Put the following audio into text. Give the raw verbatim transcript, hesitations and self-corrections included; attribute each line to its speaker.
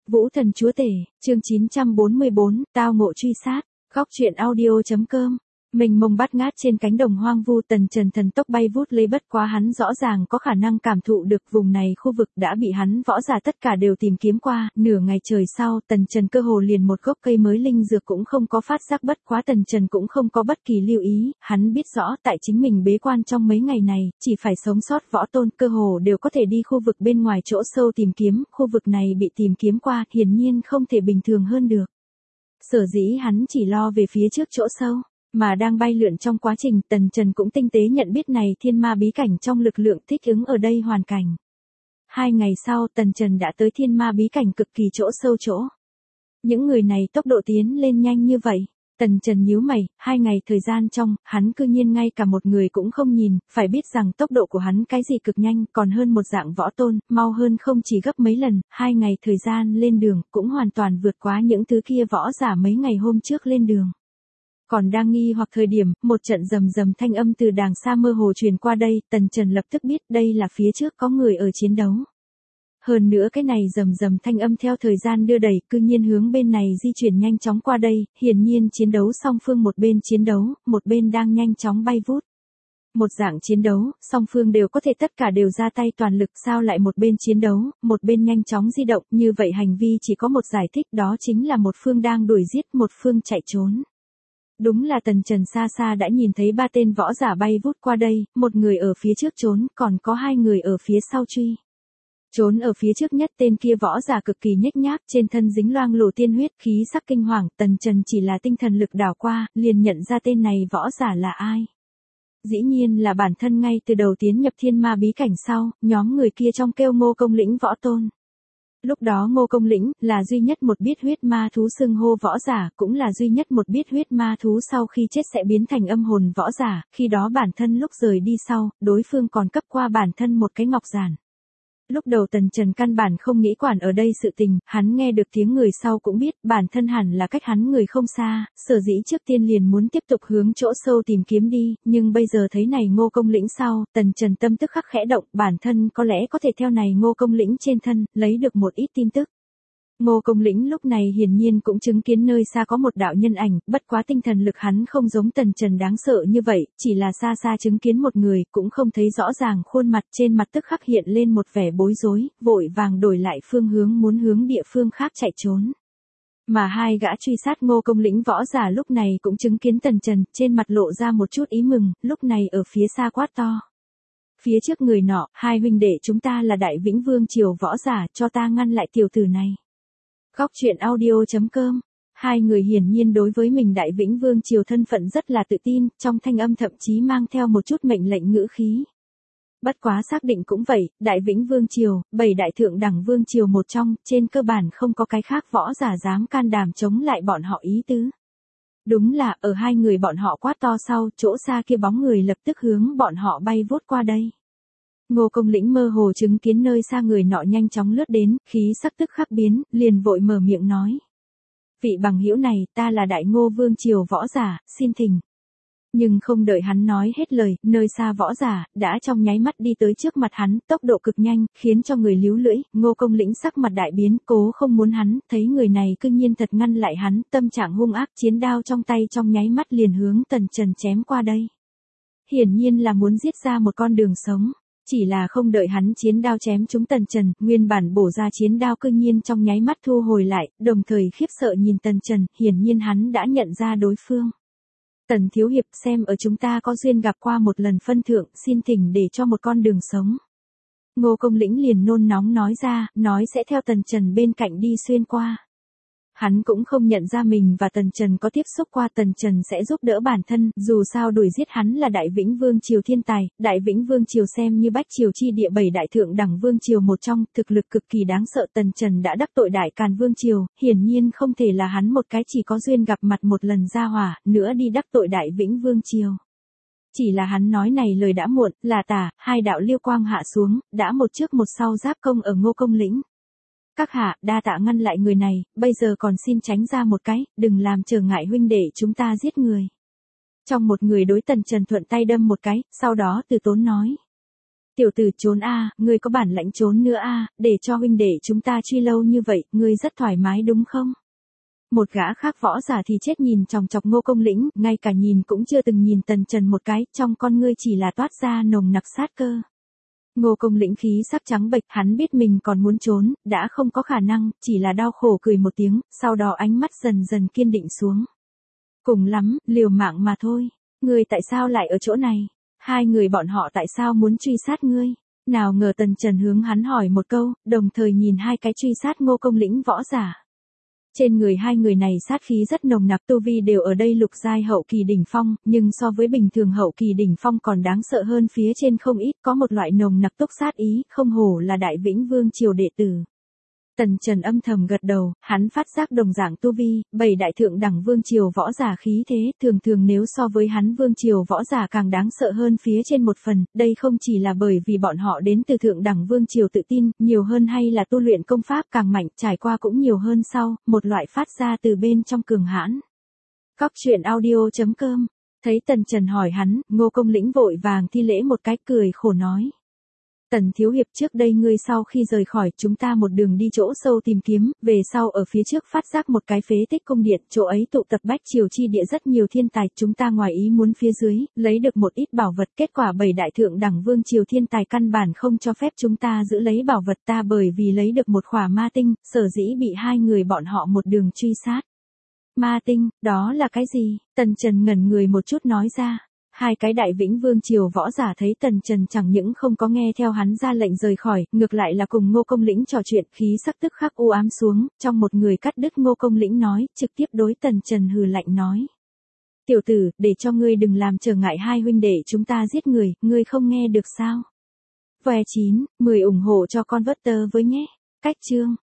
Speaker 1: Vũ Thần Chúa Tể, chương chín trăm bốn mươi bốn, tao ngộ truy sát, góc truyện audio.com. Mình mông bát ngát trên cánh đồng hoang vu, Tần Trần thần tốc bay vút lấy, bất quá hắn rõ ràng có khả năng cảm thụ được vùng này khu vực đã bị hắn võ giả tất cả đều tìm kiếm qua. Nửa ngày trời sau, Tần Trần cơ hồ liền một gốc cây mới linh dược cũng không có phát giác, bất quá Tần Trần cũng không có bất kỳ lưu ý, hắn biết rõ tại chính mình bế quan trong mấy ngày này, chỉ phải sống sót võ tôn cơ hồ đều có thể đi khu vực bên ngoài chỗ sâu tìm kiếm, khu vực này bị tìm kiếm qua, hiển nhiên không thể bình thường hơn được. Sở dĩ hắn chỉ lo về phía trước chỗ sâu. Mà đang bay lượn trong quá trình, Tần Trần cũng tinh tế nhận biết này thiên ma bí cảnh trong lực lượng thích ứng ở đây hoàn cảnh. Hai ngày sau, Tần Trần đã tới thiên ma bí cảnh cực kỳ chỗ sâu chỗ. Những người này tốc độ tiến lên nhanh như vậy. Tần Trần nhíu mày, hai ngày thời gian trong, hắn cư nhiên ngay cả một người cũng không nhìn, phải biết rằng tốc độ của hắn cái gì cực nhanh, còn hơn một dạng võ tôn, mau hơn không chỉ gấp mấy lần, hai ngày thời gian lên đường, cũng hoàn toàn vượt quá những thứ kia võ giả mấy ngày hôm trước lên đường. Còn đang nghi hoặc thời điểm, một trận rầm rầm thanh âm từ đàng xa mơ hồ truyền qua đây, Tần Trần lập tức biết đây là phía trước có người ở chiến đấu. Hơn nữa cái này rầm rầm thanh âm theo thời gian đưa đẩy, cư nhiên hướng bên này di chuyển nhanh chóng qua đây, hiển nhiên chiến đấu song phương, một bên chiến đấu, một bên đang nhanh chóng bay vút. Một dạng chiến đấu, song phương đều có thể tất cả đều ra tay toàn lực, sao lại một bên chiến đấu, một bên nhanh chóng di động, như vậy hành vi chỉ có một giải thích, đó chính là một phương đang đuổi giết, một phương chạy trốn. Đúng là Tần Trần xa xa đã nhìn thấy ba tên võ giả bay vút qua đây, một người ở phía trước trốn, còn có hai người ở phía sau truy. Trốn ở phía trước nhất tên kia võ giả cực kỳ nhếch nhác, trên thân dính loang lổ tiên huyết, khí sắc kinh hoàng, Tần Trần chỉ là tinh thần lực đảo qua, liền nhận ra tên này võ giả là ai. Dĩ nhiên là bản thân ngay từ đầu tiến nhập thiên ma bí cảnh sau, nhóm người kia trong kêu Ngô Công Lĩnh võ tôn. Lúc đó Ngô Công Lĩnh là duy nhất một biết huyết ma thú xưng hô võ giả, cũng là duy nhất một biết huyết ma thú sau khi chết sẽ biến thành âm hồn võ giả, khi đó bản thân lúc rời đi sau, đối phương còn cấp qua bản thân một cái ngọc giản. Lúc đầu Tần Trần căn bản không nghĩ quản ở đây sự tình, hắn nghe được tiếng người sau cũng biết bản thân hẳn là cách hắn người không xa, sở dĩ trước tiên liền muốn tiếp tục hướng chỗ sâu tìm kiếm đi, nhưng bây giờ thấy này Ngô Công Lĩnh sau, Tần Trần tâm tức khắc khẽ động, bản thân có lẽ có thể theo này Ngô Công Lĩnh trên thân, lấy được một ít tin tức. Ngô Công Lĩnh lúc này hiển nhiên cũng chứng kiến nơi xa có một đạo nhân ảnh, bất quá tinh thần lực hắn không giống Tần Trần đáng sợ như vậy, chỉ là xa xa chứng kiến một người, cũng không thấy rõ ràng khuôn mặt, trên mặt tức khắc hiện lên một vẻ bối rối, vội vàng đổi lại phương hướng muốn hướng địa phương khác chạy trốn. Mà hai gã truy sát Ngô Công Lĩnh võ giả lúc này cũng chứng kiến Tần Trần, trên mặt lộ ra một chút ý mừng, lúc này ở phía xa quát to. Phía trước người nọ, hai huynh đệ chúng ta là Đại Vĩnh Vương Triều võ giả, cho ta ngăn lại tiểu tử này. Góc truyện audio.com. Hai người hiển nhiên đối với mình Đại Vĩnh Vương Triều thân phận rất là tự tin, trong thanh âm thậm chí mang theo một chút mệnh lệnh ngữ khí. Bất quá xác định cũng vậy, Đại Vĩnh Vương Triều, bảy đại thượng đẳng vương triều một trong, trên cơ bản không có cái khác võ giả dám can đảm chống lại bọn họ ý tứ. Đúng là, ở hai người bọn họ quát to sau, chỗ xa kia bóng người lập tức hướng bọn họ bay vút qua đây. Ngô Công Lĩnh mơ hồ chứng kiến nơi xa người nọ nhanh chóng lướt đến, khí sắc tức khắc biến, liền vội mở miệng nói. Vị bằng hữu này, ta là Đại Ngô Vương Triều võ giả, xin thỉnh. Nhưng không đợi hắn nói hết lời, nơi xa võ giả, đã trong nháy mắt đi tới trước mặt hắn, tốc độ cực nhanh, khiến cho người líu lưỡi, Ngô Công Lĩnh sắc mặt đại biến, cố không muốn hắn, thấy người này cư nhiên thật ngăn lại hắn, tâm trạng hung ác, chiến đao trong tay trong nháy mắt liền hướng Tần Trần chém qua đây. Hiển nhiên là muốn giết ra một con đường sống. Chỉ là không đợi hắn chiến đao chém trúng Tần Trần, nguyên bản bổ ra chiến đao cư nhiên trong nháy mắt thu hồi lại, đồng thời khiếp sợ nhìn Tần Trần, hiển nhiên hắn đã nhận ra đối phương. Tần thiếu hiệp, xem ở chúng ta có duyên gặp qua một lần phân thượng, xin thỉnh để cho một con đường sống. Ngô Công Lĩnh liền nôn nóng nói ra, nói sẽ theo Tần Trần bên cạnh đi xuyên qua. Hắn cũng không nhận ra mình và Tần Trần có tiếp xúc qua, Tần Trần sẽ giúp đỡ bản thân, dù sao đuổi giết hắn là Đại Vĩnh Vương Triều thiên tài, Đại Vĩnh Vương Triều xem như bách triều chi địa bảy đại thượng đẳng vương triều một trong, thực lực cực kỳ đáng sợ, Tần Trần đã đắc tội Đại Càn Vương Triều, hiển nhiên không thể là hắn một cái chỉ có duyên gặp mặt một lần ra hỏa, nữa đi đắc tội Đại Vĩnh Vương Triều. Chỉ là hắn nói này lời đã muộn, là tả, hai đạo liêu quang hạ xuống, đã một trước một sau giáp công ở Ngô Công Lĩnh. Các hạ, đa tạ ngăn lại người này, bây giờ còn xin tránh ra một cái, đừng làm trở ngại huynh đệ chúng ta giết người. Trong một người đối Tần Trần thuận tay đâm một cái, sau đó từ tốn nói. Tiểu tử trốn a, ngươi có bản lãnh trốn nữa a, để cho huynh đệ chúng ta truy lâu như vậy, ngươi rất thoải mái đúng không? Một gã khác võ giả thì chết nhìn chòng chọc Ngô Công Lĩnh, ngay cả nhìn cũng chưa từng nhìn Tần Trần một cái, trong con ngươi chỉ là toát ra nồng nặc sát cơ. Ngô Công Lĩnh khí sắc trắng bệch, hắn biết mình còn muốn trốn, đã không có khả năng, chỉ là đau khổ cười một tiếng, sau đó ánh mắt dần dần kiên định xuống. Cùng lắm, liều mạng mà thôi. Ngươi tại sao lại ở chỗ này? Hai người bọn họ tại sao muốn truy sát ngươi? Nào ngờ Tần Trần hướng hắn hỏi một câu, đồng thời nhìn hai cái truy sát Ngô Công Lĩnh võ giả. Trên người hai người này sát khí rất nồng nặc, tu vi đều ở đây lục giai hậu kỳ đỉnh phong, nhưng so với bình thường hậu kỳ đỉnh phong còn đáng sợ hơn phía trên không ít, có một loại nồng nặc túc sát ý, không hổ là Đại Vĩnh Vương triều đệ tử. Tần Trần âm thầm gật đầu, hắn phát giác đồng dạng tu vi, bảy đại thượng đẳng vương triều võ giả khí thế, thường thường nếu so với hắn vương triều võ giả càng đáng sợ hơn phía trên một phần, đây không chỉ là bởi vì bọn họ đến từ thượng đẳng vương triều tự tin, nhiều hơn hay là tu luyện công pháp càng mạnh, trải qua cũng nhiều hơn sau, một loại phát ra từ bên trong cường hãn. Cóc truyện audio chấm com, thấy Tần Trần hỏi hắn, Ngô Công Lĩnh vội vàng thi lễ một cái cười khổ nói. Tần thiếu hiệp, trước đây ngươi sau khi rời khỏi, chúng ta một đường đi chỗ sâu tìm kiếm, về sau ở phía trước phát giác một cái phế tích cung điện, chỗ ấy tụ tập bách triều chi địa rất nhiều thiên tài, chúng ta ngoài ý muốn phía dưới, lấy được một ít bảo vật, kết quả bảy đại thượng đẳng vương triều thiên tài căn bản không cho phép chúng ta giữ lấy bảo vật, ta bởi vì lấy được một khỏa ma tinh, sở dĩ bị hai người bọn họ một đường truy sát. Ma tinh, đó là cái gì? Tần Trần ngẩn người một chút nói ra. Hai cái Đại Vĩnh Vương triều võ giả thấy Tần Trần chẳng những không có nghe theo hắn ra lệnh rời khỏi, ngược lại là cùng Ngô Công Lĩnh trò chuyện, khí sắc tức khắc u ám xuống, trong một người cắt đứt Ngô Công Lĩnh nói, trực tiếp đối Tần Trần hừ lạnh nói. Tiểu tử, để cho ngươi đừng làm trở ngại hai huynh đệ chúng ta giết người, ngươi không nghe được sao? Vòe chín, mười ủng hộ cho con vớt tơ với nhé. Cách chương.